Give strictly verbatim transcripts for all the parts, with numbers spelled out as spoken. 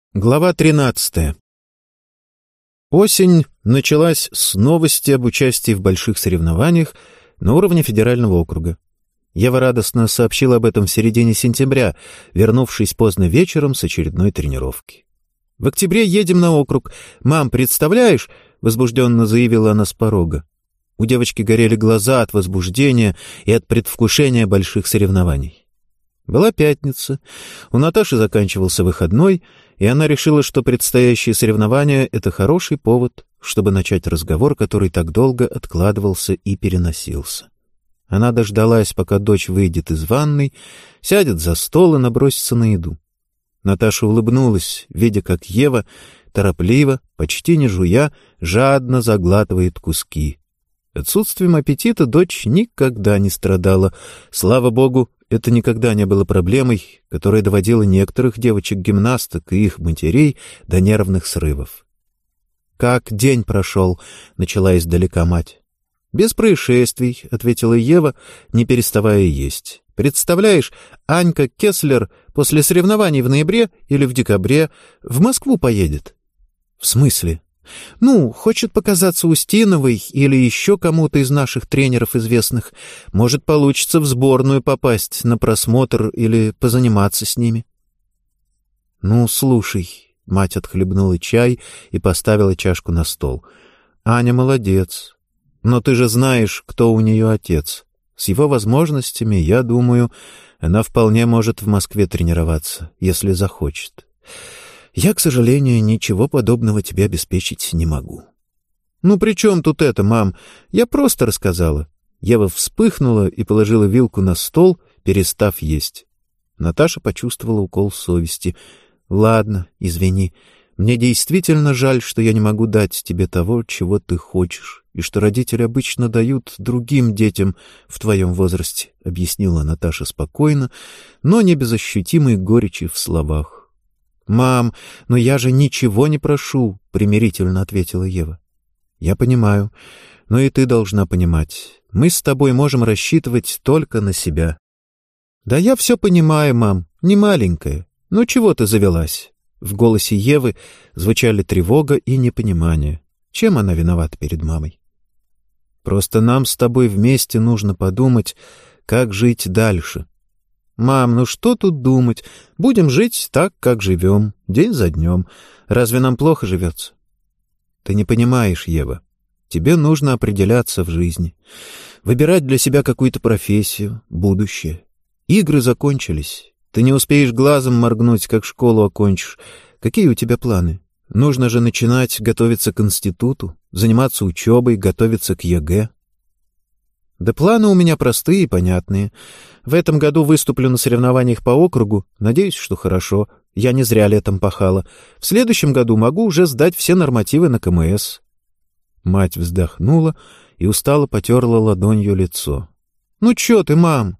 Глава тринадцатая. Осень началась с новости об участии в больших соревнованиях на уровне федерального округа. Ева радостно сообщила об этом в середине сентября, вернувшись поздно вечером с очередной тренировки. «В октябре едем на округ. Мам, представляешь?» — возбужденно заявила она с порога. У девочки горели глаза от возбуждения и от предвкушения больших соревнований. Была пятница, у Наташи заканчивался выходной, и она решила, что предстоящие соревнования — это хороший повод, чтобы начать разговор, который так долго откладывался и переносился. Она дождалась, пока дочь выйдет из ванной, сядет за стол и набросится на еду. Наташа улыбнулась, видя, как Ева торопливо, почти не жуя, жадно заглатывает куски. Отсутствием аппетита дочь никогда не страдала. Слава богу, это никогда не было проблемой, которая доводила некоторых девочек-гимнасток и их матерей до нервных срывов. «Как день прошел?» — начала издалека мать. «Без происшествий», — ответила Ева, не переставая есть. «Представляешь, Анька Кеслер после соревнований в ноябре или в декабре в Москву поедет». «В смысле?» «Ну, хочет показаться Устиновой или еще кому-то из наших тренеров известных. Может, получится в сборную попасть на просмотр или позаниматься с ними». «Ну, слушай», — мать отхлебнула чай и поставила чашку на стол. «Аня молодец. Но ты же знаешь, кто у нее отец. С его возможностями, я думаю, она вполне может в Москве тренироваться, если захочет. Я, к сожалению, ничего подобного тебе обеспечить не могу». «Ну при чем тут это, мам? Я просто рассказала». Ева вспыхнула и положила вилку на стол, перестав есть. Наташа почувствовала укол совести. «Ладно, извини. Мне действительно жаль, что я не могу дать тебе того, чего ты хочешь, и что родители обычно дают другим детям в твоем возрасте», — объяснила Наташа спокойно, но не без ощутимой горечи в словах. «Мам, но я же ничего не прошу», — примирительно ответила Ева. «Я понимаю, но и ты должна понимать. Мы с тобой можем рассчитывать только на себя». «Да я все понимаю, мам, не маленькая. Ну чего ты завелась?» В голосе Евы звучали тревога и непонимание. Чем она виновата перед мамой? «Просто нам с тобой вместе нужно подумать, как жить дальше». «Мам, ну что тут думать? Будем жить так, как живем, день за днем. Разве нам плохо живется?» «Ты не понимаешь, Ева. Тебе нужно определяться в жизни, выбирать для себя какую-то профессию, будущее. Игры закончились. Ты не успеешь глазом моргнуть, как школу окончишь. Какие у тебя планы? Нужно же начинать готовиться к институту, заниматься учебой, готовиться к ЕГЭ». «Да планы у меня простые и понятные. В этом году выступлю на соревнованиях по округу. Надеюсь, что хорошо. Я не зря летом пахала. В следующем году могу уже сдать все нормативы на КМС». Мать вздохнула и устало потерла ладонью лицо. «Ну чё ты, мам?»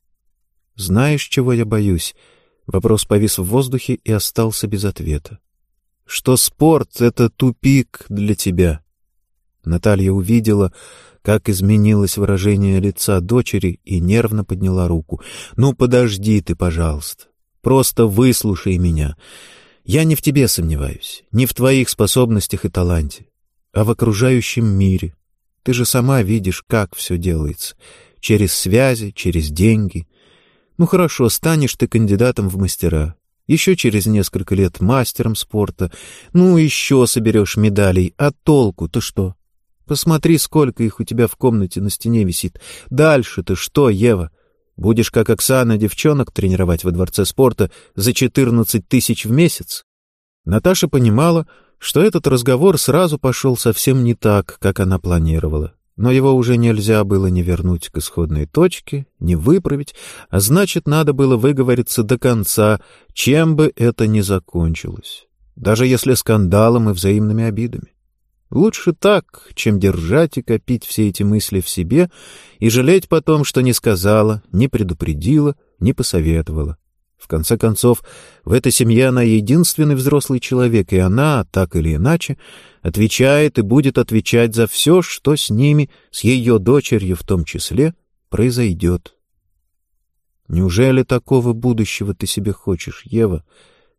«Знаешь, чего я боюсь?» Вопрос повис в воздухе и остался без ответа. «Что спорт — это тупик для тебя». Наталья увидела, как изменилось выражение лица дочери, и нервно подняла руку. «Ну, подожди ты, пожалуйста. Просто выслушай меня. Я не в тебе сомневаюсь, не в твоих способностях и таланте, а в окружающем мире. Ты же сама видишь, как все делается. Через связи, через деньги. Ну, хорошо, станешь ты кандидатом в мастера. Еще через несколько лет мастером спорта. Ну, еще соберешь медалей. А толку-то что? Посмотри, сколько их у тебя в комнате на стене висит. Дальше-то что, Ева? Будешь, как Оксана, девчонок тренировать во дворце спорта за четырнадцать тысяч в месяц?» Наташа понимала, что этот разговор сразу пошел совсем не так, как она планировала. Но его уже нельзя было ни вернуть к исходной точке, ни выправить, а значит, надо было выговориться до конца, чем бы это ни закончилось, даже если скандалом и взаимными обидами. Лучше так, чем держать и копить все эти мысли в себе и жалеть потом, что не сказала, не предупредила, не посоветовала. В конце концов, в этой семье она единственный взрослый человек, и она, так или иначе, отвечает и будет отвечать за все, что с ними, с ее дочерью в том числе, произойдет. «Неужели такого будущего ты себе хочешь, Ева?»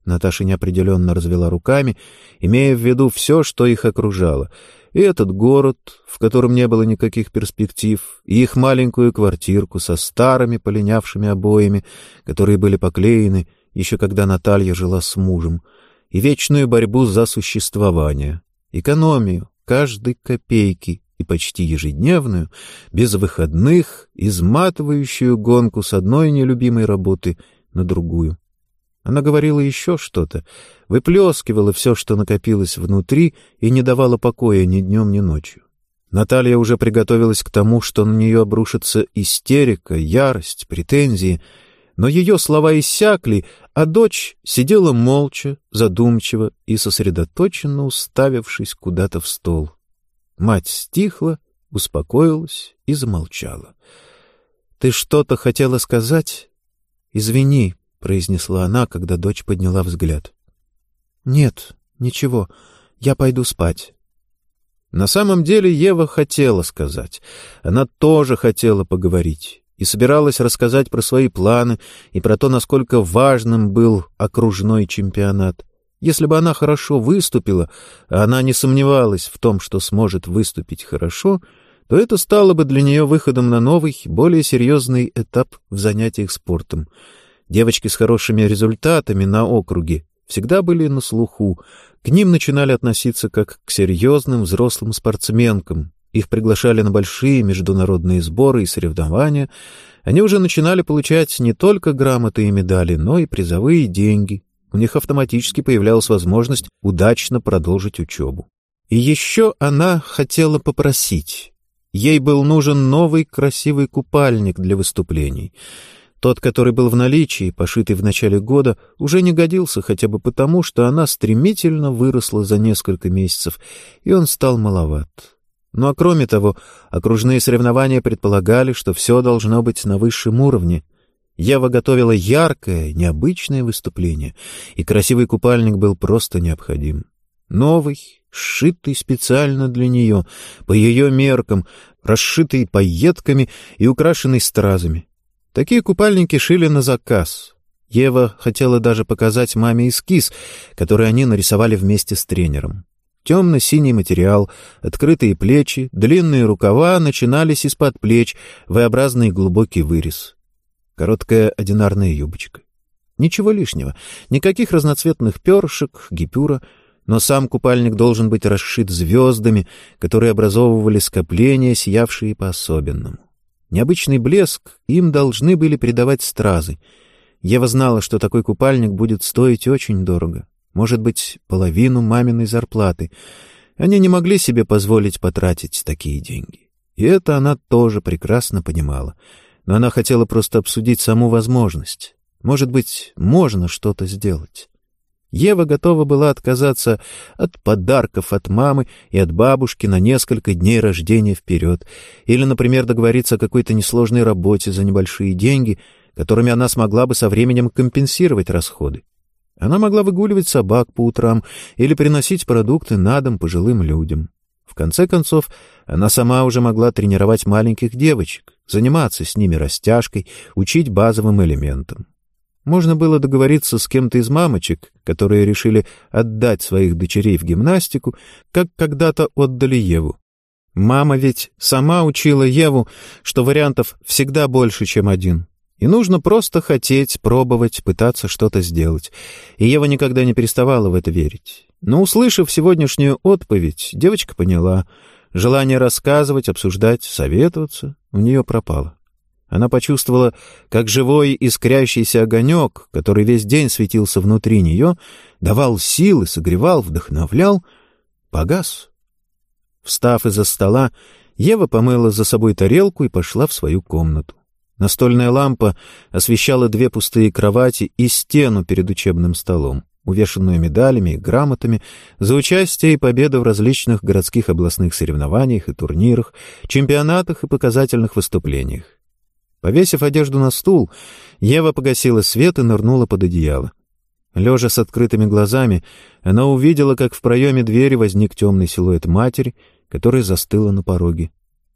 Наташа неопределенно развела руками, имея в виду все, что их окружало. И этот город, в котором не было никаких перспектив, и их маленькую квартирку со старыми полинявшими обоями, которые были поклеены, еще когда Наталья жила с мужем, и вечную борьбу за существование, экономию каждой копейки и почти ежедневную, без выходных, изматывающую гонку с одной нелюбимой работы на другую. Она говорила еще что-то, выплескивала все, что накопилось внутри, и не давала покоя ни днем, ни ночью. Наталья уже приготовилась к тому, что на нее обрушится истерика, ярость, претензии, но ее слова иссякли, а дочь сидела молча, задумчиво и сосредоточенно уставившись куда-то в стол. Мать стихла, успокоилась и замолчала. — Ты что-то хотела сказать? — Извини, — произнесла она, когда дочь подняла взгляд. — Нет, ничего, я пойду спать. На самом деле Ева хотела сказать. Она тоже хотела поговорить и собиралась рассказать про свои планы и про то, насколько важным был окружной чемпионат. Если бы она хорошо выступила, а она не сомневалась в том, что сможет выступить хорошо, то это стало бы для нее выходом на новый, более серьезный этап в занятиях спортом. Девочки с хорошими результатами на округе всегда были на слуху. К ним начинали относиться как к серьезным взрослым спортсменкам. Их приглашали на большие международные сборы и соревнования. Они уже начинали получать не только грамоты и медали, но и призовые деньги. У них автоматически появлялась возможность удачно продолжить учебу. И еще она хотела попросить. Ей был нужен новый красивый купальник для выступлений. Тот, который был в наличии, пошитый в начале года, уже не годился хотя бы потому, что она стремительно выросла за несколько месяцев, и он стал маловат. Ну а кроме того, окружные соревнования предполагали, что все должно быть на высшем уровне. Ева готовила яркое, необычное выступление, и красивый купальник был просто необходим. Новый, сшитый специально для нее, по ее меркам, расшитый пайетками и украшенный стразами. Такие купальники шили на заказ. Ева хотела даже показать маме эскиз, который они нарисовали вместе с тренером. Темно-синий материал, открытые плечи, длинные рукава начинались из-под плеч, V-образный глубокий вырез. Короткая одинарная юбочка. Ничего лишнего, никаких разноцветных перышек, гипюра, но сам купальник должен быть расшит звездами, которые образовывали скопления, сиявшие по-особенному. Необычный блеск им должны были придавать стразы. Ева знала, что такой купальник будет стоить очень дорого, может быть, половину маминой зарплаты. Они не могли себе позволить потратить такие деньги. И это она тоже прекрасно понимала. Но она хотела просто обсудить саму возможность. Может быть, можно что-то сделать. Ева готова была отказаться от подарков от мамы и от бабушки на несколько дней рождения вперед, или, например, договориться о какой-то несложной работе за небольшие деньги, которыми она смогла бы со временем компенсировать расходы. Она могла выгуливать собак по утрам или приносить продукты на дом пожилым людям. В конце концов, она сама уже могла тренировать маленьких девочек, заниматься с ними растяжкой, учить базовым элементам. Можно было договориться с кем-то из мамочек, которые решили отдать своих дочерей в гимнастику, как когда-то отдали Еву. Мама ведь сама учила Еву, что вариантов всегда больше, чем один. И нужно просто хотеть, пробовать, пытаться что-то сделать. И Ева никогда не переставала в это верить. Но, услышав сегодняшнюю отповедь, девочка поняла. Желание рассказывать, обсуждать, советоваться у нее пропало. Она почувствовала, как живой искрящийся огонек, который весь день светился внутри нее, давал силы, согревал, вдохновлял, погас. Встав из-за стола, Ева помыла за собой тарелку и пошла в свою комнату. Настольная лампа освещала две пустые кровати и стену перед учебным столом, увешанную медалями и грамотами за участие и победы в различных городских областных соревнованиях и турнирах, чемпионатах и показательных выступлениях. Повесив одежду на стул, Ева погасила свет и нырнула под одеяло. Лежа с открытыми глазами, она увидела, как в проеме двери возник темный силуэт матери, которая застыла на пороге.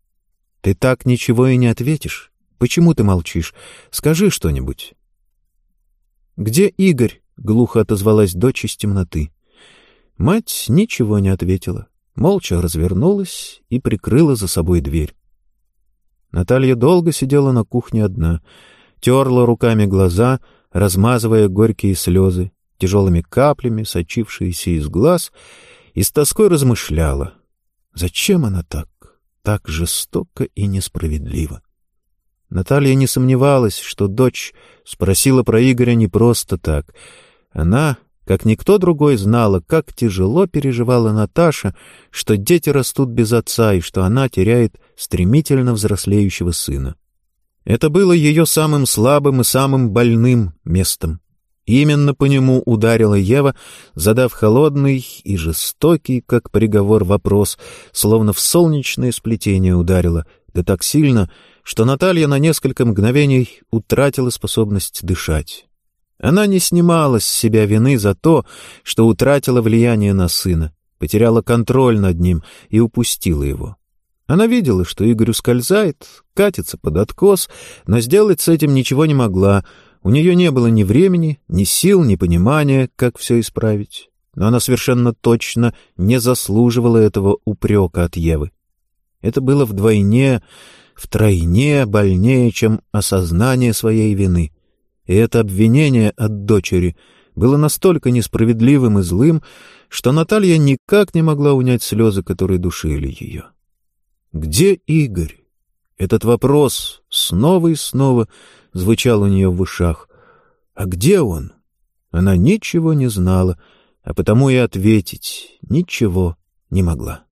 — Ты так ничего и не ответишь? Почему ты молчишь? Скажи что-нибудь. — Где Игорь? — глухо отозвалась дочь из темноты. Мать ничего не ответила, молча развернулась и прикрыла за собой дверь. Наталья долго сидела на кухне одна, терла руками глаза, размазывая горькие слезы, тяжелыми каплями, сочившиеся из глаз, и с тоской размышляла. Зачем она так, так жестоко и несправедливо? Наталья не сомневалась, что дочь спросила про Игоря не просто так. Она, как никто другой, знала, как тяжело переживала Наташа, что дети растут без отца и что она теряет стремительно взрослеющего сына. Это было ее самым слабым и самым больным местом. Именно по нему ударила Ева, задав холодный и жестокий, как приговор, вопрос, словно в солнечное сплетение ударила, да так сильно, что Наталья на несколько мгновений утратила способность дышать. Она не снимала с себя вины за то, что утратила влияние на сына, потеряла контроль над ним и упустила его. Она видела, что Игорь ускользает, катится под откос, но сделать с этим ничего не могла. У нее не было ни времени, ни сил, ни понимания, как все исправить. Но она совершенно точно не заслуживала этого упрека от Евы. Это было вдвойне, втройне больнее, чем осознание своей вины. И это обвинение от дочери было настолько несправедливым и злым, что Наталья никак не могла унять слезы, которые душили ее. «Где Игорь?» Этот вопрос снова и снова звучал у нее в ушах. «А где он?» Она ничего не знала, а потому и ответить ничего не могла.